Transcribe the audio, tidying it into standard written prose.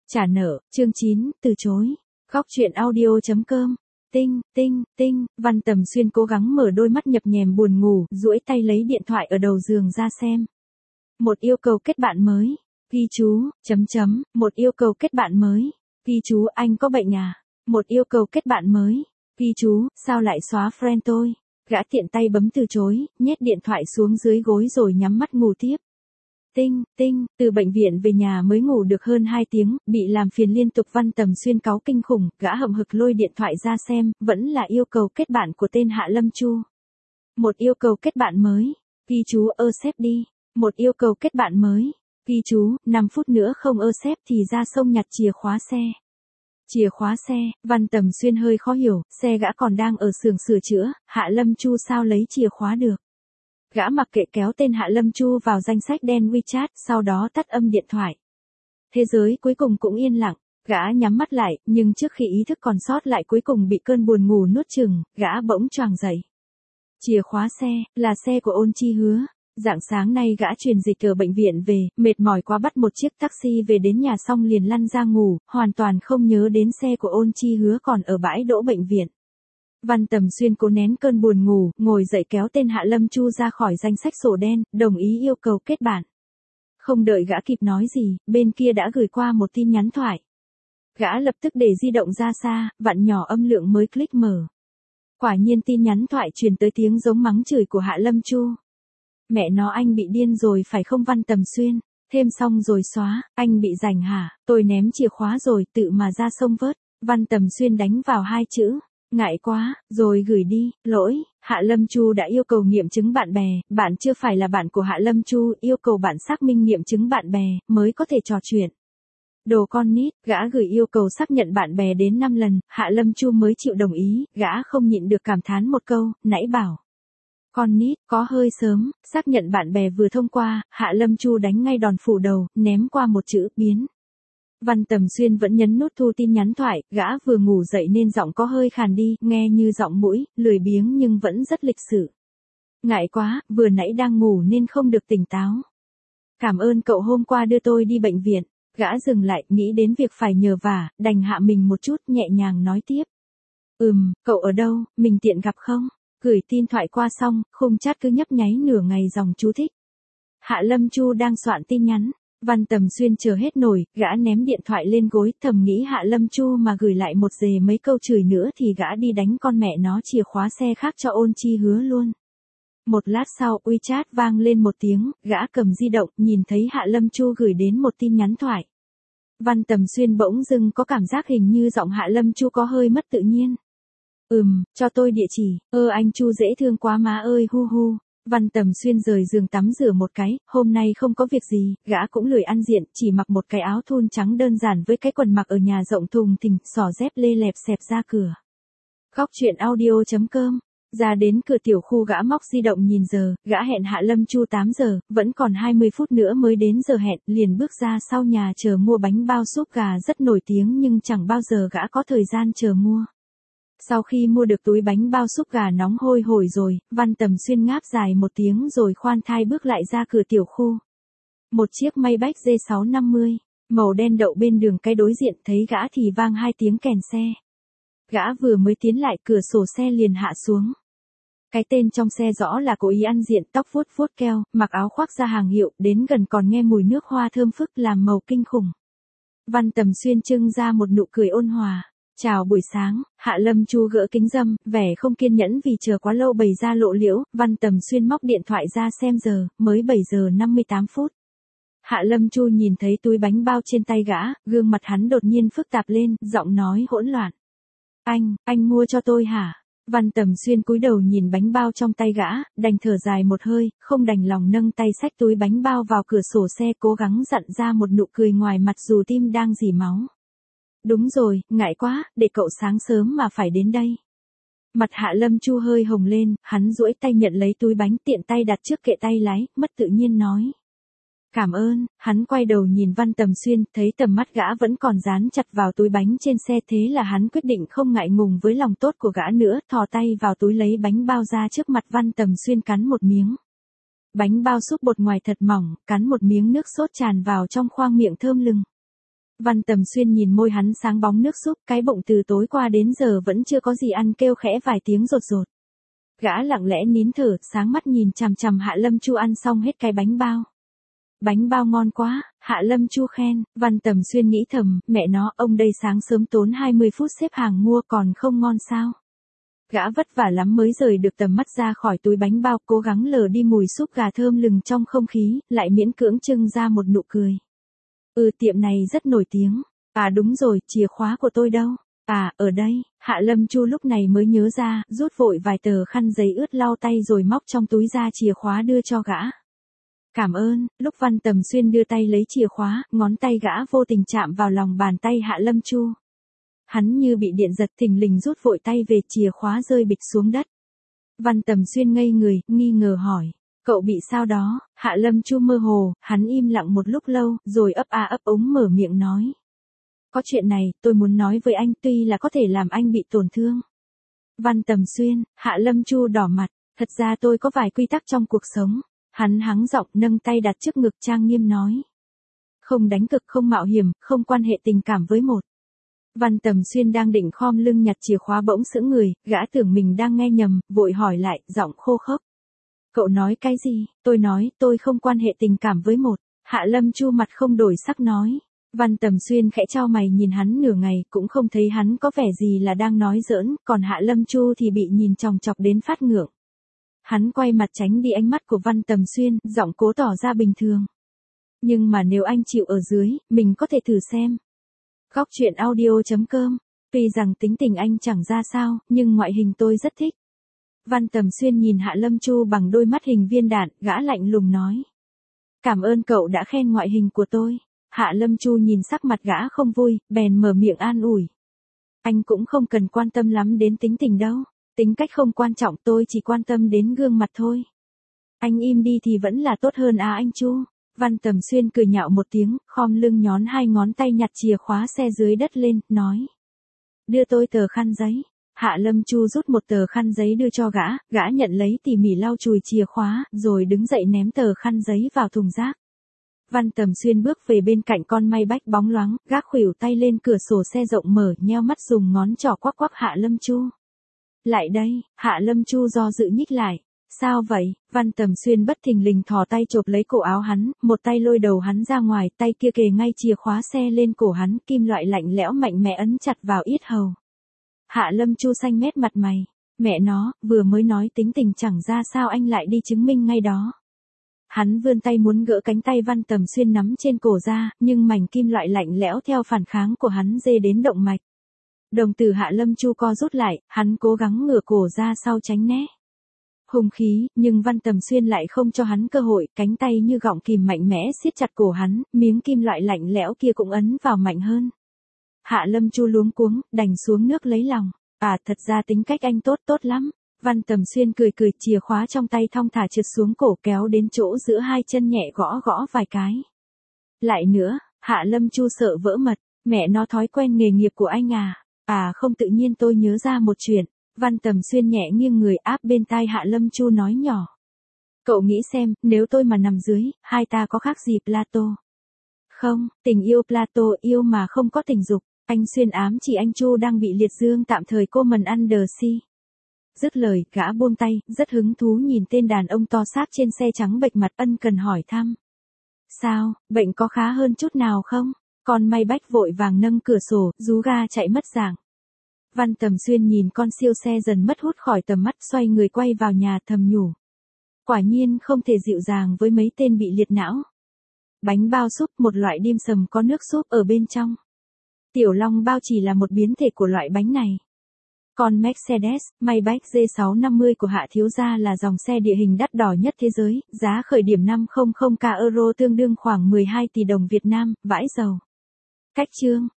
Trả nợ, chương 9, từ chối. Góc truyện audio.com. Tinh, tinh, tinh, Văn Tầm Xuyên cố gắng mở đôi mắt nhập nhèm buồn ngủ, duỗi tay lấy điện thoại ở đầu giường ra xem. Một yêu cầu kết bạn mới. Ghi chú, một yêu cầu kết bạn mới. Ghi chú, anh có bệnh à? Một yêu cầu kết bạn mới. Ghi chú, sao lại xóa friend tôi? Gã tiện tay bấm từ chối, nhét điện thoại xuống dưới gối rồi nhắm mắt ngủ tiếp. Tinh, tinh, từ bệnh viện về nhà mới ngủ được hơn 2 tiếng, bị làm phiền liên tục. Văn Tầm Xuyên cáu kinh khủng, gã hậm hực lôi điện thoại ra xem, vẫn là yêu cầu kết bạn của tên Hạ Lâm Chu. Một yêu cầu kết bạn mới. Ghi chú, accept đi. Một yêu cầu kết bạn mới. Ghi chú, 5 phút nữa không accept thì ra sông nhặt chìa khóa xe. Chìa khóa xe, Văn Tầm Xuyên hơi khó hiểu, xe gã còn đang ở xưởng sửa chữa, Hạ Lâm Chu sao lấy chìa khóa được. Gã mặc kệ kéo tên Hạ Lâm Chu vào danh sách đen WeChat, sau đó tắt âm điện thoại. Thế giới cuối cùng cũng yên lặng, gã nhắm mắt lại, nhưng trước khi ý thức còn sót lại cuối cùng bị cơn buồn ngủ nuốt chửng, gã bỗng choàng dậy. Chìa khóa xe, là xe của Ôn Chi Hứa. Rạng sáng nay gã truyền dịch ở bệnh viện về, mệt mỏi quá bắt một chiếc taxi về đến nhà xong liền lăn ra ngủ, hoàn toàn không nhớ đến xe của Ôn Chi Hứa còn ở bãi đỗ bệnh viện. Văn Tầm Xuyên cố nén cơn buồn ngủ, ngồi dậy kéo tên Hạ Lâm Chu ra khỏi danh sách sổ đen, đồng ý yêu cầu kết bạn. Không đợi gã kịp nói gì, bên kia đã gửi qua một tin nhắn thoại. Gã lập tức để di động ra xa, vặn nhỏ âm lượng mới click mở. Quả nhiên tin nhắn thoại truyền tới tiếng giống mắng chửi của Hạ Lâm Chu. Mẹ nó, anh bị điên rồi phải không Văn Tầm Xuyên? Thêm xong rồi xóa, anh bị rảnh hả? Tôi ném chìa khóa rồi, tự mà ra sông vớt. Văn Tầm Xuyên đánh vào 2 chữ. Ngại quá, rồi gửi đi. Lỗi, Hạ Lâm Chu đã yêu cầu nghiệm chứng bạn bè, bạn chưa phải là bạn của Hạ Lâm Chu, yêu cầu bạn xác minh nghiệm chứng bạn bè, mới có thể trò chuyện. Đồ con nít, gã gửi yêu cầu xác nhận bạn bè đến 5 lần, Hạ Lâm Chu mới chịu đồng ý, gã không nhịn được cảm thán một câu, nãy bảo. Con nít, có hơi sớm, xác nhận bạn bè vừa thông qua, Hạ Lâm Chu đánh ngay đòn phủ đầu, ném qua một chữ, biến. Văn Tầm Xuyên vẫn nhấn nút thu tin nhắn thoại, gã vừa ngủ dậy nên giọng có hơi khàn đi, nghe như giọng mũi, lười biếng nhưng vẫn rất lịch sự. Ngại quá, vừa nãy đang ngủ nên không được tỉnh táo. Cảm ơn cậu hôm qua đưa tôi đi bệnh viện. Gã dừng lại, nghĩ đến việc phải nhờ vả, đành hạ mình một chút, nhẹ nhàng nói tiếp. Cậu ở đâu, mình tiện gặp không? Gửi tin thoại qua xong, khung chat cứ nhấp nháy nửa ngày dòng chú thích. Hạ Lâm Chu đang soạn tin nhắn. Văn Tầm Xuyên chờ hết nổi, gã ném điện thoại lên gối, thầm nghĩ Hạ Lâm Chu mà gửi lại một dề mấy câu chửi nữa thì gã đi đánh con mẹ nó chìa khóa xe khác cho Ôn Chi Hứa luôn. Một lát sau, WeChat vang lên một tiếng, gã cầm di động, nhìn thấy Hạ Lâm Chu gửi đến một tin nhắn thoại. Văn Tầm Xuyên bỗng dưng có cảm giác hình như giọng Hạ Lâm Chu có hơi mất tự nhiên. Cho tôi địa chỉ. Anh Chu dễ thương quá má ơi, hu hu. Văn Tầm Xuyên rời giường tắm rửa một cái, hôm nay không có việc gì, gã cũng lười ăn diện, chỉ mặc một cái áo thun trắng đơn giản với cái quần mặc ở nhà rộng thùng thình, xỏ dép lê lẹp xẹp ra cửa. Góc truyện audio.com. Ra đến cửa tiểu khu gã móc di động nhìn giờ, gã hẹn Hạ Lâm Chu 8 giờ, vẫn còn 20 phút nữa mới đến giờ hẹn, liền bước ra sau nhà chờ mua bánh bao súp gà rất nổi tiếng nhưng chẳng bao giờ gã có thời gian chờ mua. Sau khi mua được túi bánh bao súp gà nóng hôi hổi rồi, Văn Tầm Xuyên ngáp dài một tiếng rồi khoan thai bước lại ra cửa tiểu khu. Một chiếc Maybach G650, màu đen đậu bên đường cái đối diện, thấy gã thì vang 2 tiếng kèn xe. Gã vừa mới tiến lại, cửa sổ xe liền hạ xuống. Cái tên trong xe rõ là cố ý ăn diện, tóc vuốt vuốt keo, mặc áo khoác ra hàng hiệu, đến gần còn nghe mùi nước hoa thơm phức làm màu kinh khủng. Văn Tầm Xuyên trưng ra một nụ cười ôn hòa. Chào buổi sáng, Hạ Lâm Chu gỡ kính râm, vẻ không kiên nhẫn vì chờ quá lâu bày ra lộ liễu, Văn Tầm Xuyên móc điện thoại ra xem giờ, mới 7 giờ 58 phút. Hạ Lâm Chu nhìn thấy túi bánh bao trên tay gã, gương mặt hắn đột nhiên phức tạp lên, giọng nói hỗn loạn. Anh mua cho tôi hả? Văn Tầm Xuyên cúi đầu nhìn bánh bao trong tay gã, đành thở dài một hơi, không đành lòng nâng tay xách túi bánh bao vào cửa sổ xe, cố gắng dặn ra một nụ cười ngoài mặt dù tim đang rỉ máu. Đúng rồi, ngại quá, để cậu sáng sớm mà phải đến đây. Mặt Hạ Lâm Chu hơi hồng lên, hắn duỗi tay nhận lấy túi bánh, tiện tay đặt trước kệ tay lái, mất tự nhiên nói. Cảm ơn. Hắn quay đầu nhìn Văn Tầm Xuyên, thấy tầm mắt gã vẫn còn dán chặt vào túi bánh trên xe, thế là hắn quyết định không ngại ngùng với lòng tốt của gã nữa, thò tay vào túi lấy bánh bao ra trước mặt Văn Tầm Xuyên cắn một miếng. Bánh bao súp bột ngoài thật mỏng, cắn một miếng nước sốt tràn vào trong khoang miệng thơm lừng. Văn Tầm Xuyên nhìn môi hắn sáng bóng nước súp, cái bụng từ tối qua đến giờ vẫn chưa có gì ăn kêu khẽ vài tiếng rột rột. Gã lặng lẽ nín thở, sáng mắt nhìn chằm chằm Hạ Lâm Chu ăn xong hết cái bánh bao. Bánh bao ngon quá, Hạ Lâm Chu khen. Văn Tầm Xuyên nghĩ thầm, mẹ nó, ông đây sáng sớm tốn 20 phút xếp hàng mua còn không ngon sao. Gã vất vả lắm mới rời được tầm mắt ra khỏi túi bánh bao, cố gắng lờ đi mùi súp gà thơm lừng trong không khí, lại miễn cưỡng trưng ra một nụ cười. Tiệm này rất nổi tiếng. À đúng rồi, chìa khóa của tôi đâu? À, ở đây. Hạ Lâm Chu lúc này mới nhớ ra, rút vội vài tờ khăn giấy ướt lau tay rồi móc trong túi ra chìa khóa đưa cho gã. Cảm ơn. Lúc Văn Tầm Xuyên đưa tay lấy chìa khóa, ngón tay gã vô tình chạm vào lòng bàn tay Hạ Lâm Chu. Hắn như bị điện giật, thình lình rút vội tay về, chìa khóa rơi bịch xuống đất. Văn Tầm Xuyên ngây người, nghi ngờ hỏi. Cậu bị sao đó? Hạ Lâm Chu mơ hồ, hắn im lặng một lúc lâu, rồi ấp a ấp úng mở miệng nói. Có chuyện này, tôi muốn nói với anh, tuy là có thể làm anh bị tổn thương. Văn Tầm Xuyên, Hạ Lâm Chu đỏ mặt, thật ra tôi có vài quy tắc trong cuộc sống. Hắn hắng giọng, nâng tay đặt trước ngực trang nghiêm nói. Không đánh cực, không mạo hiểm, không quan hệ tình cảm với một. Văn Tầm Xuyên đang định khom lưng nhặt chìa khóa bỗng sững người, gã tưởng mình đang nghe nhầm, vội hỏi lại, giọng khô khốc. Cậu nói cái gì? Tôi nói, tôi không quan hệ tình cảm với một. Hạ Lâm Chu mặt không đổi sắc nói. Văn Tầm Xuyên khẽ chau mày nhìn hắn nửa ngày, cũng không thấy hắn có vẻ gì là đang nói giỡn, còn Hạ Lâm Chu thì bị nhìn chòng chọc đến phát ngượng. Hắn quay mặt tránh đi ánh mắt của Văn Tầm Xuyên, giọng cố tỏ ra bình thường. Nhưng mà nếu anh chịu ở dưới, mình có thể thử xem. Góc truyện audio.com. Tuy rằng tính tình anh chẳng ra sao, nhưng ngoại hình tôi rất thích. Văn Tầm Xuyên nhìn Hạ Lâm Chu bằng đôi mắt hình viên đạn, gã lạnh lùng nói. Cảm ơn cậu đã khen ngoại hình của tôi. Hạ Lâm Chu nhìn sắc mặt gã không vui, bèn mở miệng an ủi. Anh cũng không cần quan tâm lắm đến tính tình đâu. Tính cách không quan trọng, tôi chỉ quan tâm đến gương mặt thôi. Anh im đi thì vẫn là tốt hơn à anh Chu. Văn Tầm Xuyên cười nhạo một tiếng, khom lưng nhón hai ngón tay nhặt chìa khóa xe dưới đất lên, nói. Đưa tôi tờ khăn giấy. Hạ Lâm Chu rút một tờ khăn giấy đưa cho gã nhận lấy tỉ mỉ lau chùi chìa khóa, rồi đứng dậy ném tờ khăn giấy vào thùng rác. Văn Tầm Xuyên bước về bên cạnh con may bách bóng loáng, gác khuỷu tay lên cửa sổ xe rộng mở, nheo mắt dùng ngón trỏ quắc quắc Hạ Lâm Chu. Lại đây. Hạ Lâm Chu do dự nhích lại. Sao vậy? Văn Tầm Xuyên bất thình lình thò tay chộp lấy cổ áo hắn, một tay lôi đầu hắn ra ngoài, tay kia kề ngay chìa khóa xe lên cổ hắn, kim loại lạnh lẽo mạnh mẽ ấn chặt vào yết hầu. Hạ Lâm Chu xanh mét mặt mày. Mẹ nó, vừa mới nói tính tình chẳng ra sao anh lại đi chứng minh ngay đó. Hắn vươn tay muốn gỡ cánh tay Văn Tầm Xuyên nắm trên cổ ra, nhưng mảnh kim loại lạnh lẽo theo phản kháng của hắn dê đến động mạch. Đồng tử Hạ Lâm Chu co rút lại, hắn cố gắng ngửa cổ ra sau tránh né. Hung khí, nhưng Văn Tầm Xuyên lại không cho hắn cơ hội, cánh tay như gọng kìm mạnh mẽ siết chặt cổ hắn, miếng kim loại lạnh lẽo kia cũng ấn vào mạnh hơn. Hạ Lâm Chu luống cuống, đành xuống nước lấy lòng. À, thật ra tính cách anh tốt lắm. Văn Tầm Xuyên cười, chìa khóa trong tay thong thả trượt xuống cổ, kéo đến chỗ giữa hai chân nhẹ gõ vài cái. Lại nữa. Hạ Lâm Chu sợ vỡ mật. Mẹ nó, thói quen nghề nghiệp của anh à. À không, tự nhiên tôi nhớ ra một chuyện. Văn Tầm Xuyên nhẹ nghiêng người áp bên tai Hạ Lâm Chu nói nhỏ. Cậu nghĩ xem, nếu tôi mà nằm dưới, hai ta có khác gì Plato? Không, tình yêu Plato, yêu mà không có tình dục. Anh Xuyên ám chỉ anh Chu đang bị liệt dương tạm thời, cô mần under sea. Dứt lời, gã buông tay, rất hứng thú nhìn tên đàn ông to xác trên xe trắng bệch mặt, ân cần hỏi thăm. Sao, bệnh có khá hơn chút nào không? Con may bách vội vàng nâng cửa sổ, rú ga chạy mất dạng. Văn Tầm Xuyên nhìn con siêu xe dần mất hút khỏi tầm mắt, xoay người quay vào nhà thầm nhủ. Quả nhiên không thể dịu dàng với mấy tên bị liệt não. Bánh bao súp, một loại dim sầm có nước súp ở bên trong. Tiểu Long bao chỉ là một biến thể của loại bánh này. Còn Mercedes, Maybach G650 của Hạ thiếu gia là dòng xe địa hình đắt đỏ nhất thế giới, giá khởi điểm 500k euro tương đương khoảng 12 tỷ đồng Việt Nam, vãi dầu. Cách chương.